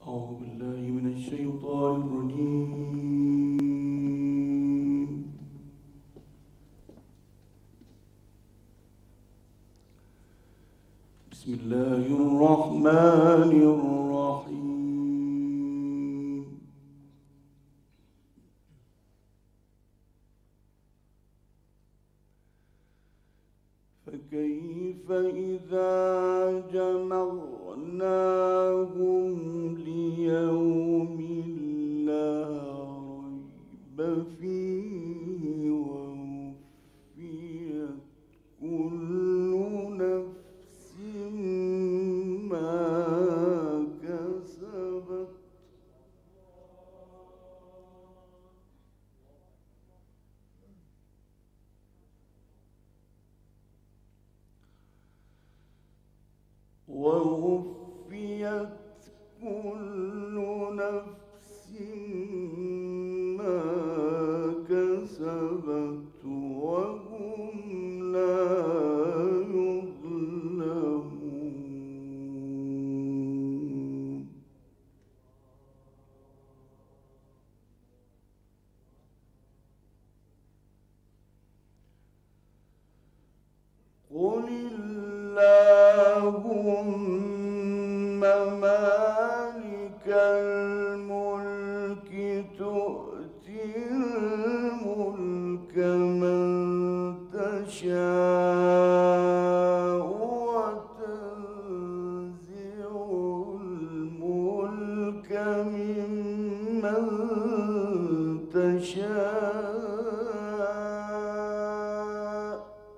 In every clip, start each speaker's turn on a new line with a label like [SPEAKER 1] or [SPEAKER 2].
[SPEAKER 1] أعوذ بالله من الشيطان الرجيم. بسم الله الرحمن الرحيم. فكيف إذا جمعناهم ليوم لا ريب فيه ووفيت كل نفس ما كسبت كل نفس ما كسبت وهم لا يظلمون. قل اللهم مالك الملك تؤتي الملك من تشاء وتنزع الملك ممن تشاء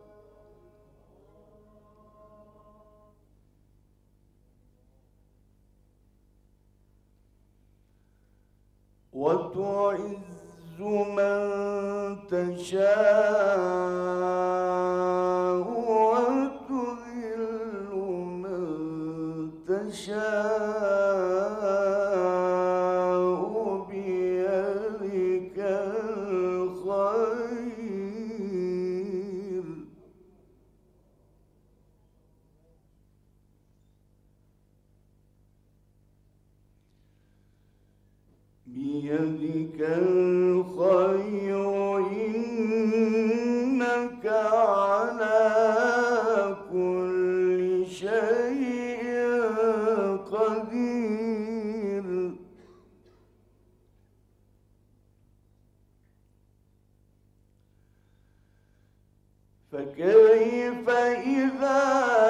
[SPEAKER 1] وتعز من تشاء وتذل من تشاء بيدك الخير إنك على كل شيء قدير. فكيف إذا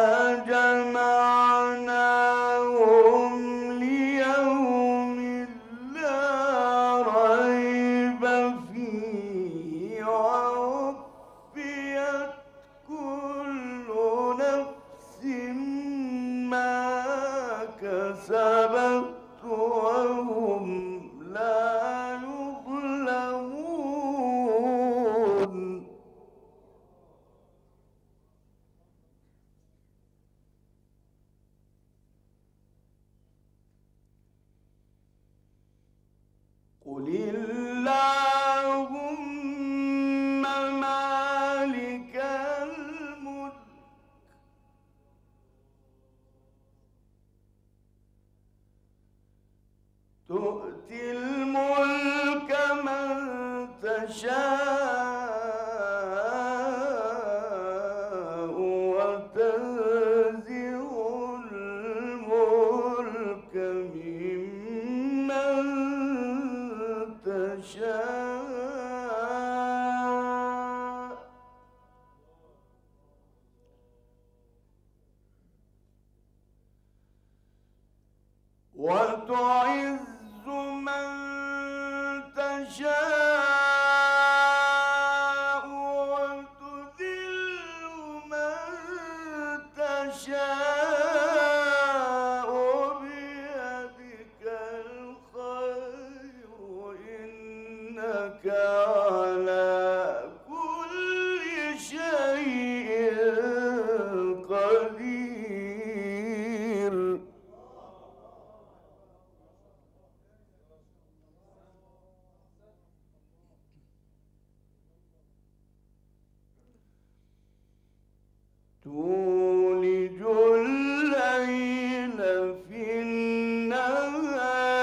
[SPEAKER 1] جمعناهم ليوم لا ريب فيه ووفيت كل نفس ما كسبت وهم لا يظلمون. قل اللهم مالك الملك تؤتي الملك من تشاء وتنزع الملك ممن تشاء وتعز من تشاء وتذل من تشاء بيدك الخير إنك على كل شيء قدير. تولج الليل في النهار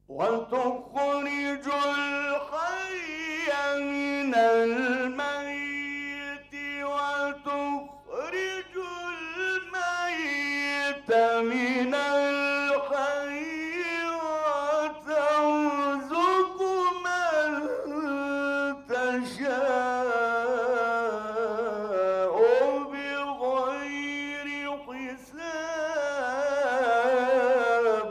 [SPEAKER 1] وتخرج الحي من الميت وتخرج الميت من الحي وترزق من تشاء بغير حساب.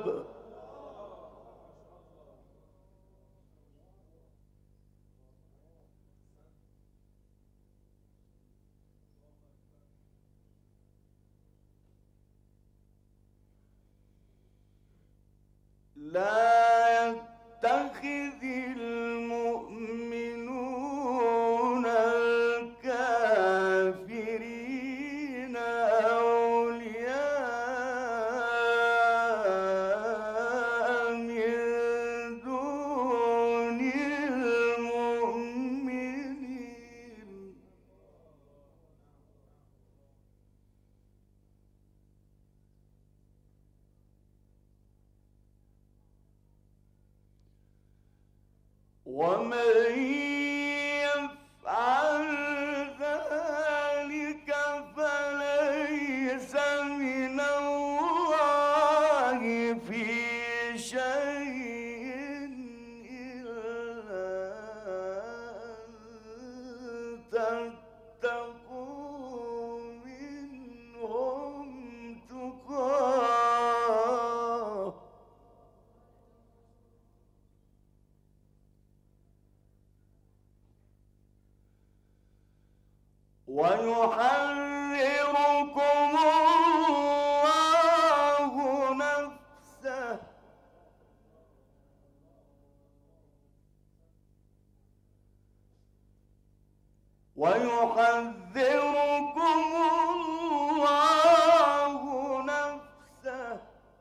[SPEAKER 1] لا يتخذ المؤمنون الكافرين أولياء من دون المؤمنين. ومن يفعل ذلك فليس من الله في شيء إلا أن تتقوا منهم تقاه. ويحرركم الله نفسه ويحذركم الله نفسه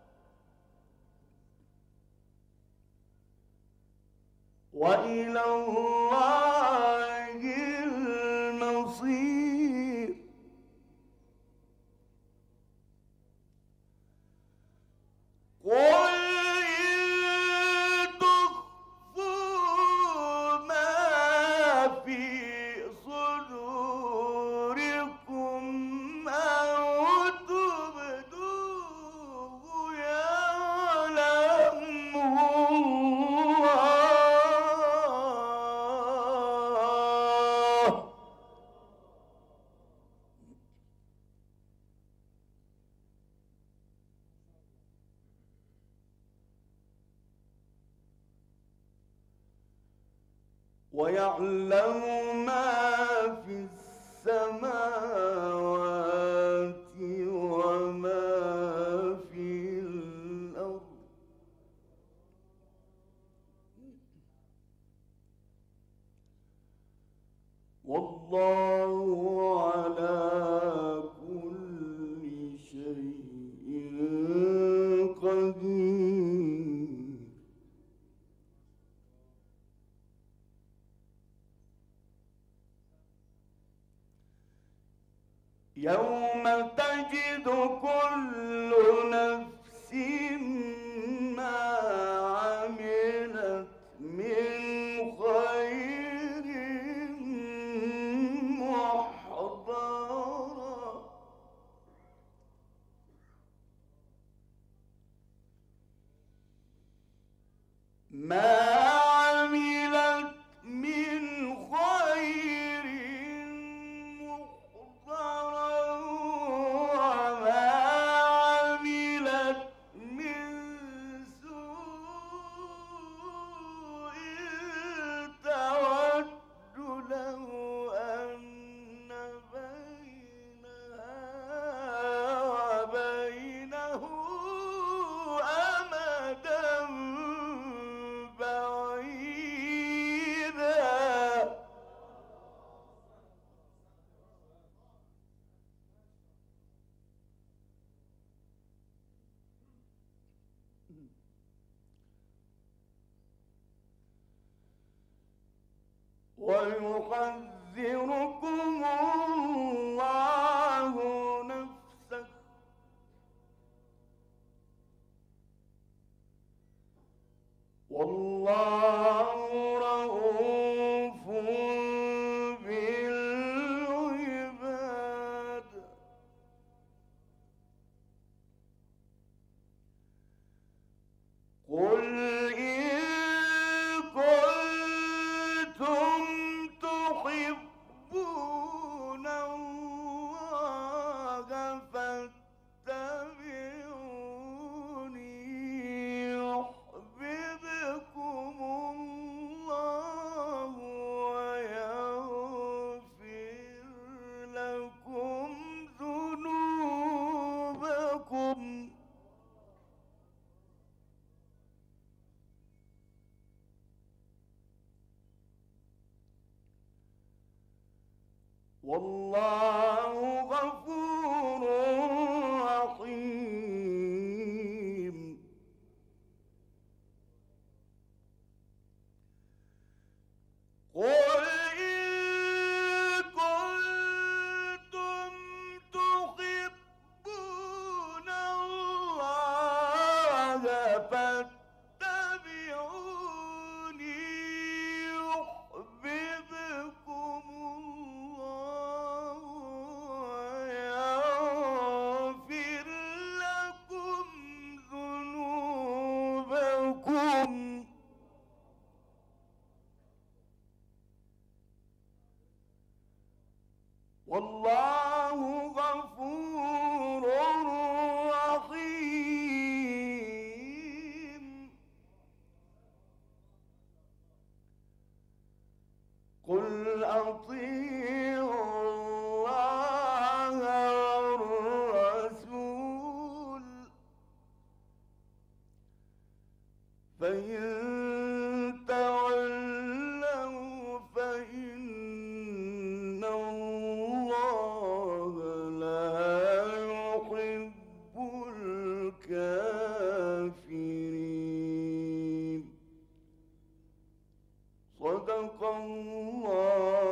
[SPEAKER 1] وإلى الله المصير. قل إن تخفوا ما في صدوركم أو تبدوه يعلمه الله. ويعلم ما في السماوات وما في الأرض. والله على كل شيء قدير. يوم تجد كل نفس ما عملت من خير محضرا ما عملت من خير محضرا وما عملت من سوء تود لو أن بينها وبينه أمدا بعيدا. ويحذركم الله نفسه والله رؤوف بالعباد. قل إن كنتم تحبون الله فاتبعوني يحببكم الله ويغفر لكم ذنوبكم. والله غفور رحيم. قل إن كنتم تحبون الله فاتبعوني يحببكم الله ويغفر لكم ذنوبكم. والله غفور رحيم. قل أطيعوا الله والرسول فإن تولوا فإن الله لا يحب الكافرين. صدق الله